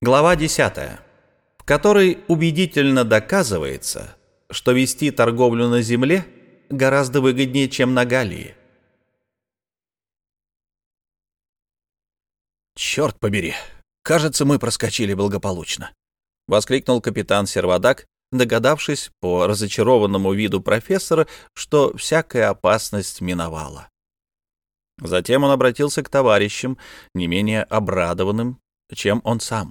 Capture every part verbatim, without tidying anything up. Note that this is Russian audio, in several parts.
Глава десятая, в которой убедительно доказывается, что вести торговлю на земле гораздо выгоднее, чем на Галлии. «Черт побери! Кажется, мы проскочили благополучно!» — воскликнул капитан Сервадак, догадавшись по разочарованному виду профессора, что всякая опасность миновала. Затем он обратился к товарищам, не менее обрадованным, чем он сам.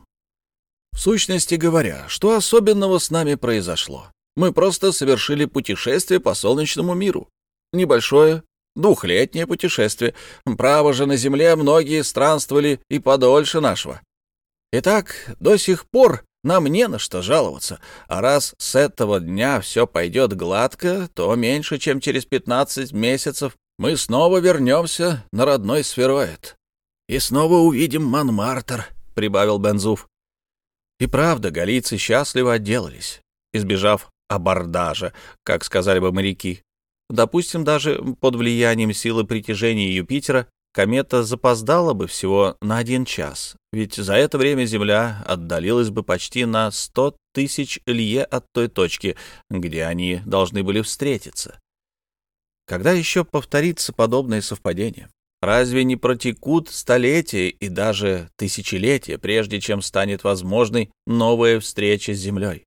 «В сущности говоря, что особенного с нами произошло? Мы просто совершили путешествие по солнечному миру. Небольшое, двухлетнее путешествие. Право же, на Земле многие странствовали и подольше нашего. Итак, до сих пор нам не на что жаловаться, а раз с этого дня все пойдет гладко, то меньше чем через пятнадцать месяцев мы снова вернемся на родной сфероид. И снова увидим Монмартр», — прибавил Бензуф. И правда, галлийцы счастливо отделались, избежав абордажа, как сказали бы моряки. Допустим, даже под влиянием силы притяжения Юпитера комета запоздала бы всего на один час, ведь за это время Земля отдалилась бы почти на сто тысяч лье от той точки, где они должны были встретиться. Когда еще повторится подобное совпадение? Разве не протекут столетия и даже тысячелетия, прежде чем станет возможной новая встреча с Землей?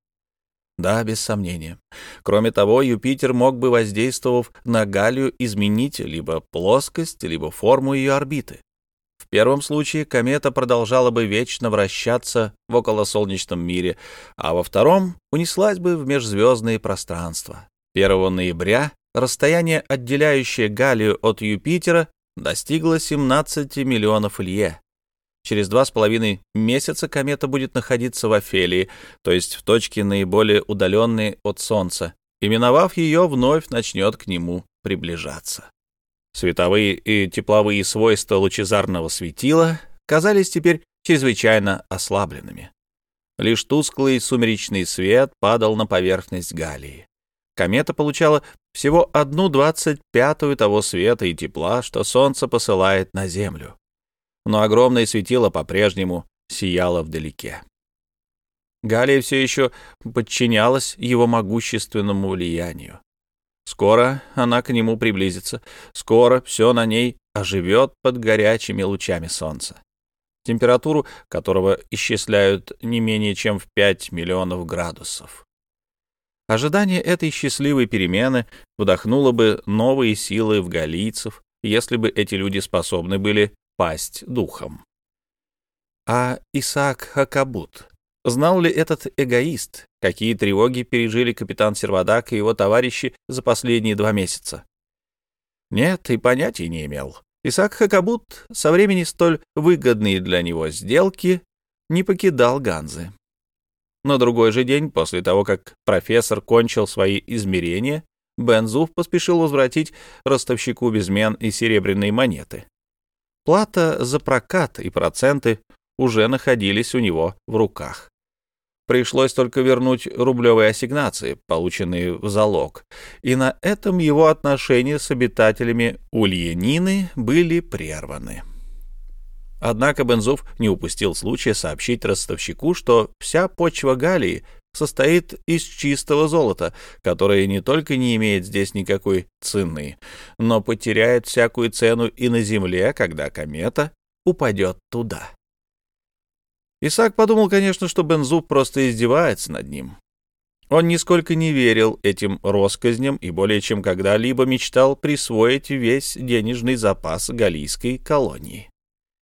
Да, без сомнения. Кроме того, Юпитер мог бы, воздействовав на Галлию, изменить либо плоскость, либо форму ее орбиты. В первом случае комета продолжала бы вечно вращаться в околосолнечном мире, а во втором унеслась бы в межзвездные пространства. первого ноября расстояние, отделяющее Галлию от Юпитера, достигла семнадцати миллионов лье. Через два с половиной месяца комета будет находиться в Офелии, то есть в точке наиболее удаленной от Солнца, и, миновав ее, вновь начнет к нему приближаться. Световые и тепловые свойства лучезарного светила казались теперь чрезвычайно ослабленными. Лишь тусклый сумеречный свет падал на поверхность Галлии. Комета получала всего одну двадцать пятую того света и тепла, что Солнце посылает на Землю. Но огромное светило по-прежнему сияло вдалеке. Галлия все еще подчинялась его могущественному влиянию. Скоро она к нему приблизится, скоро все на ней оживет под горячими лучами Солнца, температуру которого исчисляют не менее чем в пять миллионов градусов. Ожидание этой счастливой перемены вдохнуло бы новые силы в галлийцев, если бы эти люди способны были пасть духом. А Исаак Хакабут, знал ли этот эгоист, какие тревоги пережили капитан Сервадак и его товарищи за последние два месяца? Нет, и понятия не имел. Исаак Хакабут со времени столь выгодной для него сделки не покидал Ганзы. На другой же день, после того, как профессор кончил свои измерения, Бензуф поспешил возвратить ростовщику безмен и серебряные монеты. Плата за прокат и проценты уже находились у него в руках. Пришлось только вернуть рублевые ассигнации, полученные в залог, и на этом его отношения с обитателями Ульянины были прерваны. Однако Бензуф не упустил случая сообщить ростовщику, что вся почва Галлии состоит из чистого золота, которое не только не имеет здесь никакой цены, но потеряет всякую цену и на земле, когда комета упадет туда. Исаак подумал, конечно, что Бензуф просто издевается над ним. Он нисколько не верил этим россказням и более чем когда-либо мечтал присвоить весь денежный запас галлийской колонии.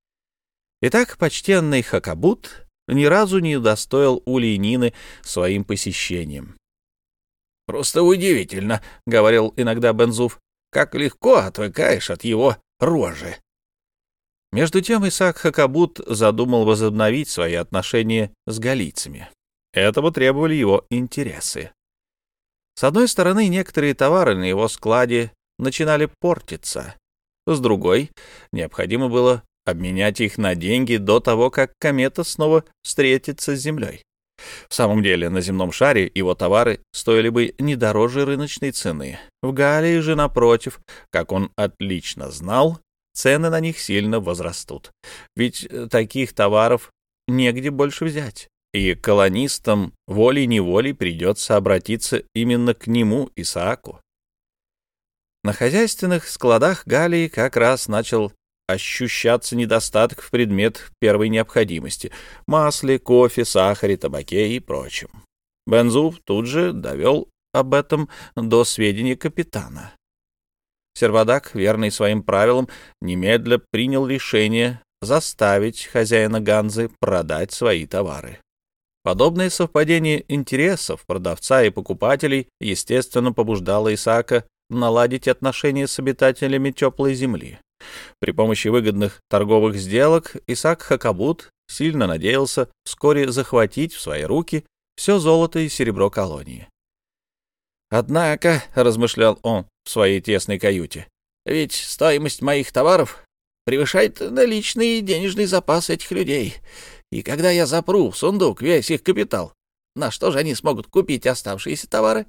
Итак, почтенный Хакабут ни разу не удостоил Ульянины своим посещением. «Просто удивительно», — говорил иногда Бензуф, — «как легко отвыкаешь от его рожи». Между тем Исаак Хакабут задумал возобновить свои отношения с галлийцами. Этого требовали его интересы. С одной стороны, некоторые товары на его складе начинали портиться. С другой, необходимо было обменять их на деньги до того, как комета снова встретится с Землей. В самом деле, на земном шаре его товары стоили бы не дороже рыночной цены. В Галлии же, напротив, как он отлично знал, цены на них сильно возрастут. Ведь таких товаров негде больше взять, и колонистам волей-неволей придется обратиться именно к нему, Исааку. На хозяйственных складах Галлии как раз начал ощущаться недостаток в предметах первой необходимости — масле, кофе, сахаре, табаке и прочем. Бен-Зуф тут же довел об этом до сведения капитана. Сервадак, верный своим правилам, немедля принял решение заставить хозяина Ганзы продать свои товары. Подобное совпадение интересов продавца и покупателей, естественно, побуждало Исаака наладить отношения с обитателями теплой земли. При помощи выгодных торговых сделок Исаак Хакабут сильно надеялся вскоре захватить в свои руки все золото и серебро колонии. «Однако», — размышлял он в своей тесной каюте, — «ведь стоимость моих товаров превышает наличный денежный запас этих людей. И когда я запру в сундук весь их капитал, на что же они смогут купить оставшиеся товары?»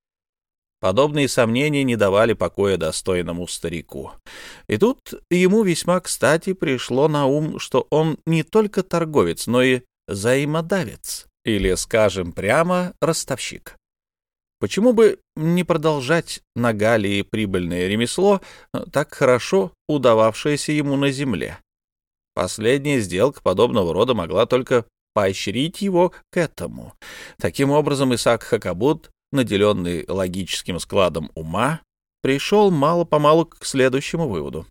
Подобные сомнения не давали покоя достойному старику. И тут ему весьма кстати пришло на ум, что он не только торговец, но и взаимодавец, или, скажем прямо, ростовщик. Почему бы не продолжать на Галлии прибыльное ремесло, так хорошо удававшееся ему на земле? Последняя сделка подобного рода могла только поощрить его к этому. Таким образом, Исаак Хакабут, наделенный логическим складом ума, пришел мало-помалу к следующему выводу.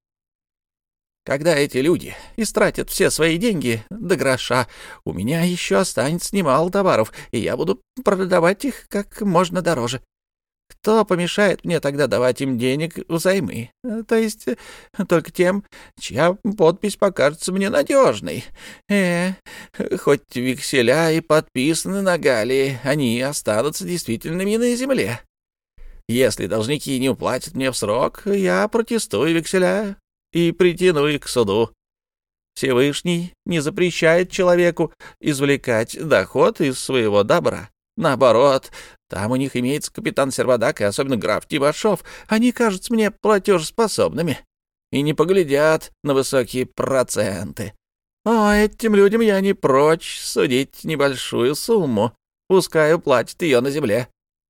«Когда эти люди истратят все свои деньги до гроша, у меня еще останется немало товаров, и я буду продавать их как можно дороже. Кто помешает мне тогда давать им денег взаймы? То есть только тем, чья подпись покажется мне надежной. Э, хоть векселя и подписаны на Галлии, они останутся действительными на земле. Если должники не уплатят мне в срок, я протестую векселя и притяну их к суду. Всевышний не запрещает человеку извлекать доход из своего добра. Наоборот, там у них имеется капитан Сервадак и особенно граф Тибашов. Они кажутся мне платежеспособными и не поглядят на высокие проценты. О, этим людям я не прочь судить небольшую сумму, пускай уплатят ее на земле».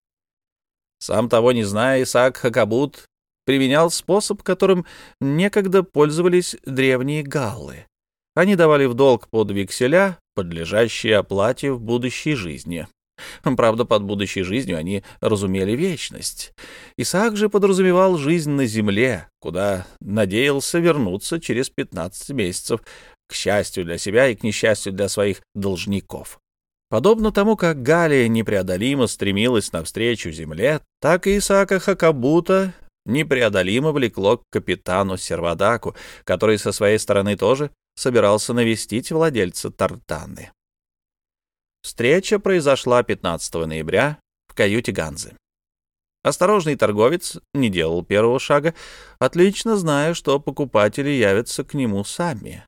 Сам того не зная, Исаак Хакабут применял способ, которым некогда пользовались древние галлы. Они давали в долг под векселя, подлежащие оплате в будущей жизни. Правда, под будущей жизнью они разумели вечность. Исаак же подразумевал жизнь на земле, куда надеялся вернуться через пятнадцать месяцев, к счастью для себя и к несчастью для своих должников. Подобно тому, как Галлия непреодолимо стремилась навстречу земле, так и Исаака Хакабута непреодолимо влекло к капитану Сервадаку, который со своей стороны тоже собирался навестить владельца Тартаны. Встреча произошла пятнадцатого ноября в каюте Ганзы. Осторожный торговец не делал первого шага, отлично зная, что покупатели явятся к нему сами.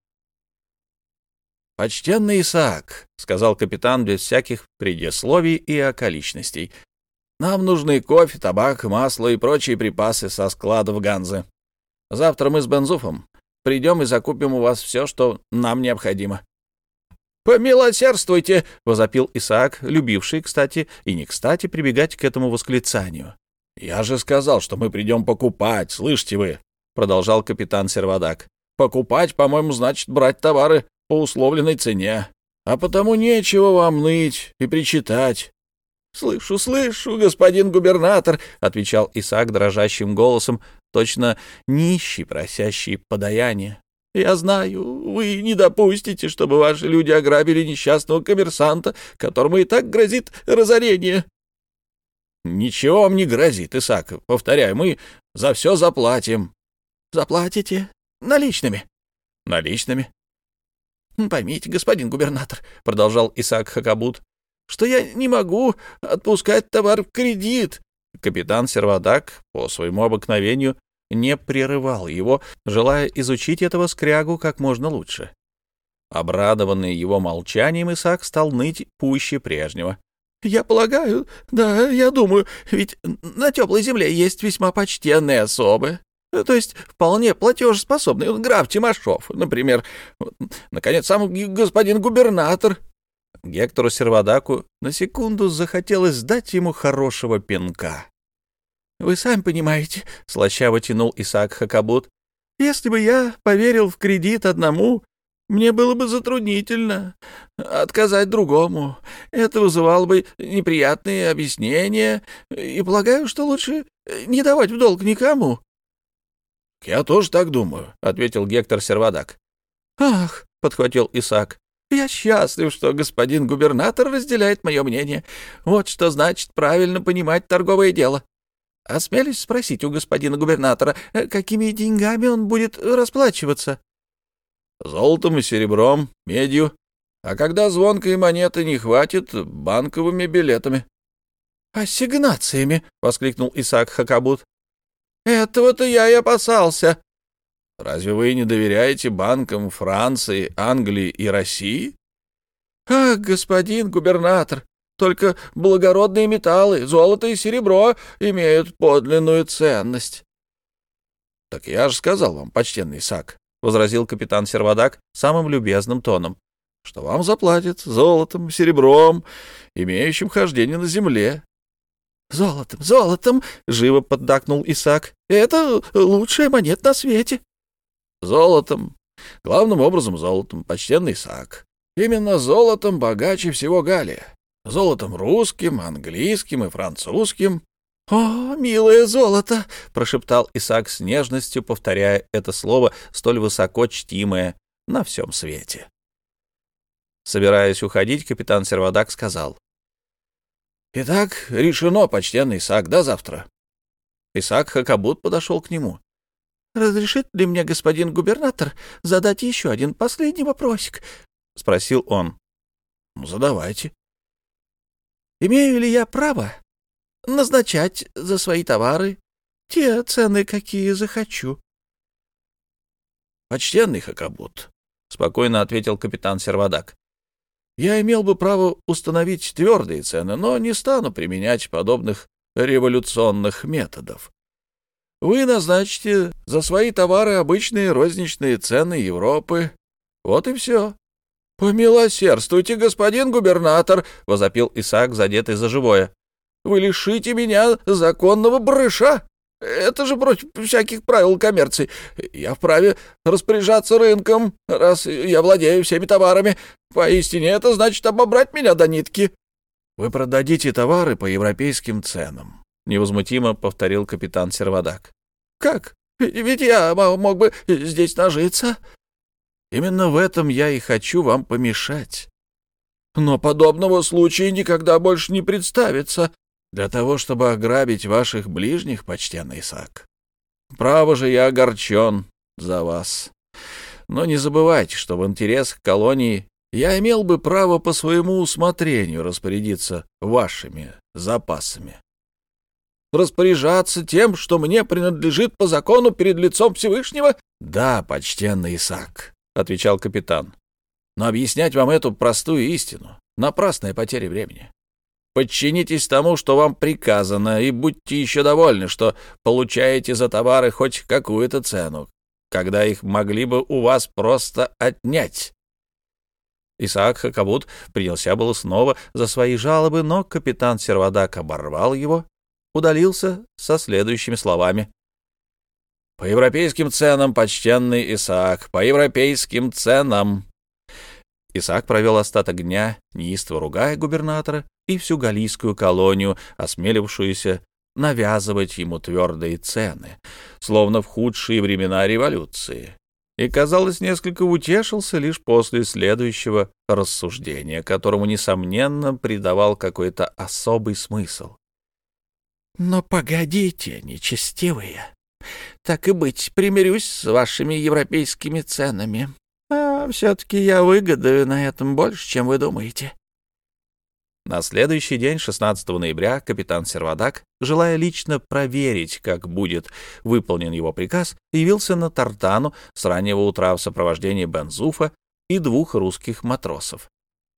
«Почтенный Исаак», — сказал капитан без всяких предисловий и околичностей, — «нам нужны кофе, табак, масло и прочие припасы со складов Ганзы. Завтра мы с Бен-Зуфом придем и закупим у вас все, что нам необходимо». «Помилосердствуйте!» — возопил Исаак, любивший, кстати, и не кстати прибегать к этому восклицанию. «Я же сказал, что мы придем покупать, слышите вы?» — продолжал капитан Сервадак. «Покупать, по-моему, значит брать товары по условленной цене, а потому нечего вам ныть и причитать». «Слышу, слышу, господин губернатор», — отвечал Исаак дрожащим голосом, точно нищий, просящий подаяние. «Я знаю, вы не допустите, чтобы ваши люди ограбили несчастного коммерсанта, которому и так грозит разорение». «Ничего вам не грозит, Исаак. Повторяю, мы за все заплатим». «Заплатите? Наличными?» «Наличными». «Поймите, господин губернатор», — продолжал Исаак Хакабут, — «что я не могу отпускать товар в кредит». Капитан Сервадак по своему обыкновению не прерывал его, желая изучить этого скрягу как можно лучше. Обрадованный его молчанием, Исаак стал ныть пуще прежнего. «Я полагаю, да, я думаю, ведь на теплой земле есть весьма почтенные особы. то есть вполне платежеспособный. Граф Тимошов, например. Наконец, сам господин губернатор». Гектору Сервадаку на секунду захотелось дать ему хорошего пинка. «Вы сами понимаете», — слащаво тянул Исаак Хакабут, «если бы я поверил в кредит одному, мне было бы затруднительно отказать другому. Это вызывало бы неприятные объяснения, и полагаю, что лучше не давать в долг никому». «Я тоже так думаю», — ответил Гектор Сервадак. «Ах», — подхватил Исаак, — «я счастлив, что господин губернатор разделяет мое мнение. Вот что значит правильно понимать торговое дело. Осмелюсь спросить у господина губернатора, какими деньгами он будет расплачиваться?» «Золотом и серебром, медью. А когда звонкой монеты не хватит, банковыми билетами». «Ассигнациями!» — воскликнул Исаак Хакабут. «Этого-то я и опасался». «Разве вы не доверяете банкам Франции, Англии и России?» «Ах, господин губернатор, только благородные металлы, золото и серебро, имеют подлинную ценность». «Так я же сказал вам, почтенный Исаак», — возразил капитан Сервадак самым любезным тоном, «что вам заплатят золотом, серебром, имеющим хождение на земле». «Золотом, золотом!» — живо поддакнул Исаак. «Это лучшая монета на свете». «Золотом, главным образом золотом, почтенный Исаак. Именно золотом богаче всего Галия. Золотом русским, английским и французским». «О, милое золото!» — прошептал Исаак с нежностью, повторяя это слово, столь высоко чтимое на всем свете. Собираясь уходить, капитан Сервадак сказал: «Итак, решено, почтенный Исаак, до завтра». Исаак Хакабут подошел к нему. «Разрешит ли мне господин губернатор задать еще один последний вопросик?» — спросил он. «Задавайте». «Имею ли я право назначать за свои товары те цены, какие захочу?» «Почтенный Хакабут», — спокойно ответил капитан Сервадак, «я имел бы право установить твердые цены, но не стану применять подобных революционных методов. Вы назначите за свои товары обычные розничные цены Европы. Вот и все». «Помилосердствуйте, господин губернатор!» — возопил Исаак, задетый за живое. «Вы лишите меня законного барыша! Это же против всяких правил коммерции. Я вправе распоряжаться рынком, раз я владею всеми товарами. Поистине это значит обобрать меня до нитки». «Вы продадите товары по европейским ценам», — невозмутимо повторил капитан Сервадак. «Как? Ведь я мог бы здесь нажиться». «Именно в этом я и хочу вам помешать». «Но подобного случая никогда больше не представится». «Для того, чтобы ограбить ваших ближних, почтенный Исаак. Право же, я огорчен за вас. Но не забывайте, что в интересах колонии я имел бы право по своему усмотрению распорядиться вашими запасами». «Распоряжаться тем, что мне принадлежит по закону перед лицом Всевышнего?» «Да, почтенный Исаак», — отвечал капитан. «Но объяснять вам эту простую истину — напрасная потеря времени. Подчинитесь тому, что вам приказано, и будьте еще довольны, что получаете за товары хоть какую-то цену, когда их могли бы у вас просто отнять». Исаак Хакабут принялся было снова за свои жалобы, но капитан Сервадак оборвал его, удалился со следующими словами: «По европейским ценам, почтенный Исаак, по европейским ценам». Исаак провел остаток дня, неистово ругая губернатора и всю галлийскую колонию, осмелившуюся навязывать ему твердые цены, словно в худшие времена революции, и, казалось, несколько утешился лишь после следующего рассуждения, которому, несомненно, придавал какой-то особый смысл. «Но погодите, нечестивые, так и быть, примирюсь с вашими европейскими ценами. А все-таки я выгодаю на этом больше, чем вы думаете». На следующий день, шестнадцатого ноября, капитан Сервадак, желая лично проверить, как будет выполнен его приказ, явился на Тартану с раннего утра в сопровождении Бензуфа и двух русских матросов.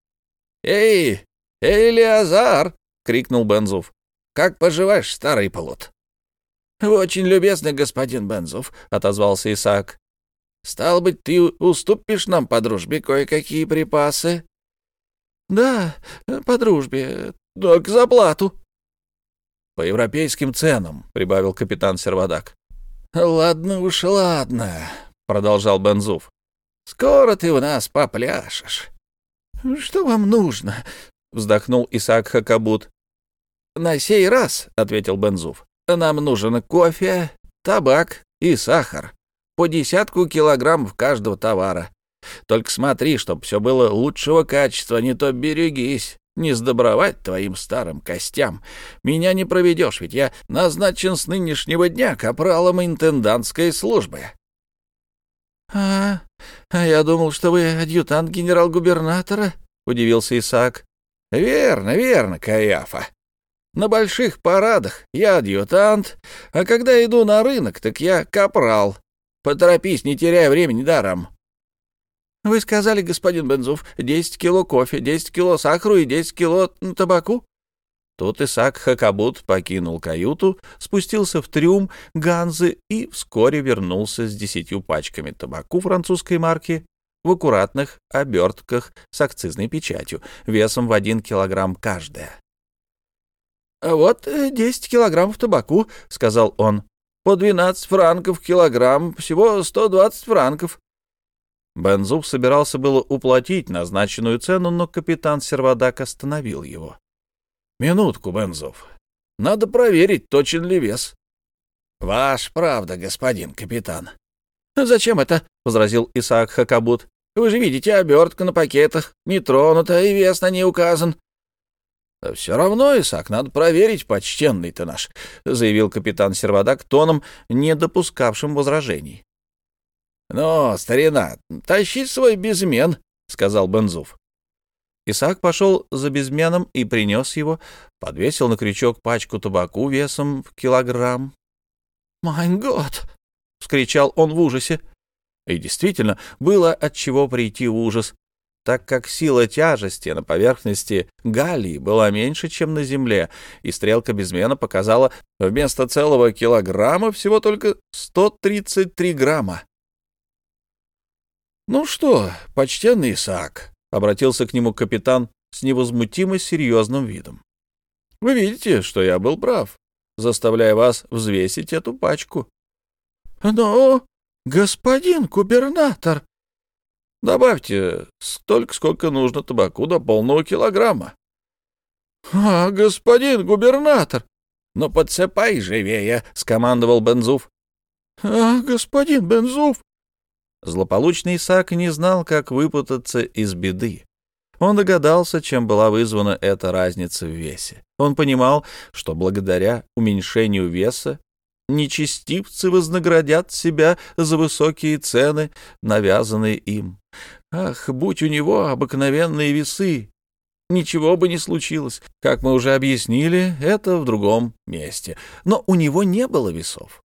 «Эй, Элиазар!» — крикнул Бензуф. «Как поживаешь, старый плут?» — Вы очень любезны, господин Бензов, — отозвался Исаак. — Стало быть, ты уступишь нам по дружбе кое-какие припасы? — Да, по дружбе, только за плату. — По европейским ценам, — прибавил капитан Сервадак. — Ладно уж, ладно, — продолжал Бензов. — Скоро ты у нас попляшешь. — Что вам нужно? — вздохнул Исаак Хакабут. — На сей раз, — ответил Бензов, — нам нужен кофе, табак и сахар. По десятку килограммов каждого товара. Только смотри, чтоб все было лучшего качества, не то берегись, не сдобровать твоим старым костям. Меня не проведешь, ведь я назначен с нынешнего дня капралом интендантской службы. — А, а я думал, что вы адъютант генерал-губернатора, — удивился Исаак. — Верно, верно, Каиафа. На больших парадах я адъютант, а когда иду на рынок, так я капрал. Поторопись, не теряя времени даром. — Вы сказали, господин Бензов, десять кило кофе, десять кило сахару и десять кило табаку? Тут Исаак Хакабут покинул каюту, спустился в трюм Ганзы и вскоре вернулся с десятью пачками табаку французской марки в аккуратных обертках с акцизной печатью, весом в один килограмм каждая. — Вот десять килограммов табаку, — сказал он, — по двенадцать франков килограмм, всего сто двадцать франков. Бензов собирался было уплатить назначенную цену, но капитан Сервадак остановил его. — Минутку, Бензов. Надо проверить, точен ли вес. — Ваш правда, господин капитан. — Зачем это? — возразил Исаак Хакабут. — Вы же видите, обертка на пакетах не тронута, и вес на ней указан. — Все равно, Исаак, надо проверить, почтенный ты наш, — заявил капитан Сервадак тоном, не допускавшим возражений. — Ну, старина, тащи свой безмен, — сказал Бензов. Исаак пошел за безменом и принес его, подвесил на крючок пачку табаку весом в килограмм. — Майн год! — вскричал он в ужасе. И действительно, было от чего прийти в ужас, так как сила тяжести на поверхности Галлии была меньше, чем на земле, и стрелка безмена показала вместо целого килограмма всего только сто тридцать три грамма. — Ну что, почтенный Исаак, — обратился к нему капитан с невозмутимо серьезным видом, — вы видите, что я был прав, заставляя вас взвесить эту пачку. — Но, господин губернатор... — Добавьте столько, сколько нужно табаку до полного килограмма. — А, господин губернатор! — Ну, подсыпай живее, — скомандовал Бензов. — А, господин Бензов! Злополучный Исаак не знал, как выпутаться из беды. Он догадался, чем была вызвана эта разница в весе. Он понимал, что благодаря уменьшению веса нечестивцы вознаградят себя за высокие цены, навязанные им. Ах, будь у него обыкновенные весы, ничего бы не случилось. Как мы уже объяснили, это в другом месте. Но у него не было весов.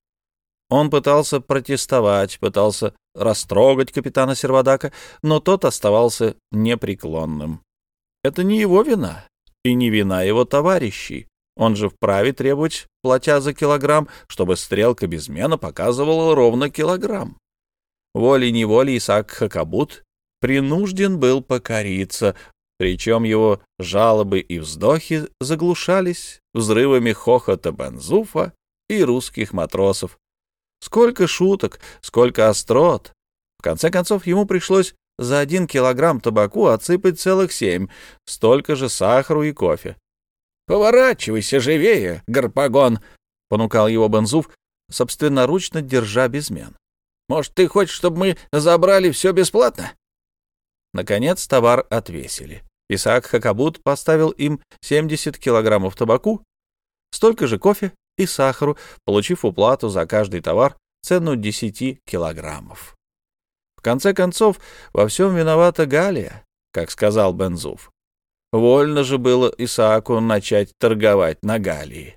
Он пытался протестовать, пытался растрогать капитана Сервадака, но тот оставался непреклонным. Это не его вина и не вина его товарищей. Он же вправе требовать, платя за килограмм, чтобы стрелка безмена показывала ровно килограмм. Волей-неволей Исаак Хакабут принужден был покориться, причем его жалобы и вздохи заглушались взрывами хохота Бензуфа и русских матросов. Сколько шуток, сколько острот. В конце концов, ему пришлось за один килограмм табаку отсыпать целых семь, столько же сахару и кофе. — Поворачивайся живее, Гарпагон! — понукал его Бензуф, собственноручно держа безмен. — Может, ты хочешь, чтобы мы забрали все бесплатно? Наконец товар отвесили. Исаак Хакабут поставил им семьдесят килограммов табаку, столько же кофе и сахару, получив уплату за каждый товар цену десяти килограммов. В конце концов, во всем виновата Галлия, как сказал Бензуф. Вольно же было Исааку начать торговать на Галлии.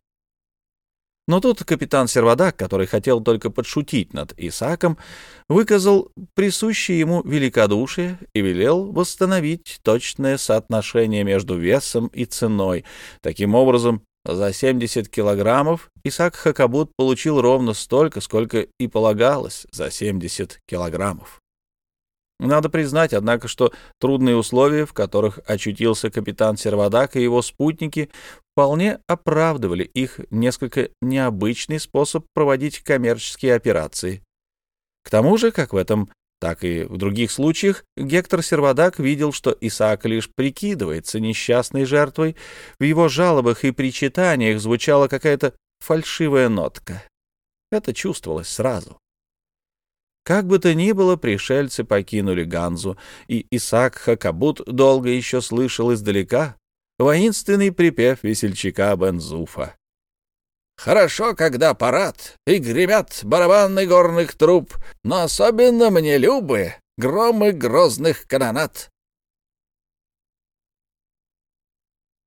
Но тут капитан Сервадак, который хотел только подшутить над Исааком, выказал присущее ему великодушие и велел восстановить точное соотношение между весом и ценой. Таким образом, За семьдесят килограммов Исаак Хакабут получил ровно столько, сколько и полагалось за семьдесят килограммов. Надо признать, однако, что трудные условия, в которых очутился капитан Сервадак и его спутники, вполне оправдывали их несколько необычный способ проводить коммерческие операции. К тому же, как в этом, так и в других случаях, Гектор Сервадак видел, что Исаак лишь прикидывается несчастной жертвой. В его жалобах и причитаниях звучала какая-то фальшивая нотка. Это чувствовалось сразу. Как бы то ни было, пришельцы покинули Ганзу, и Исаак Хакабут долго еще слышал издалека воинственный припев весельчака Бен-Зуфа. «Хорошо, когда парад, и гремят барабаны горных труб, но особенно мне любы громы грозных канонат.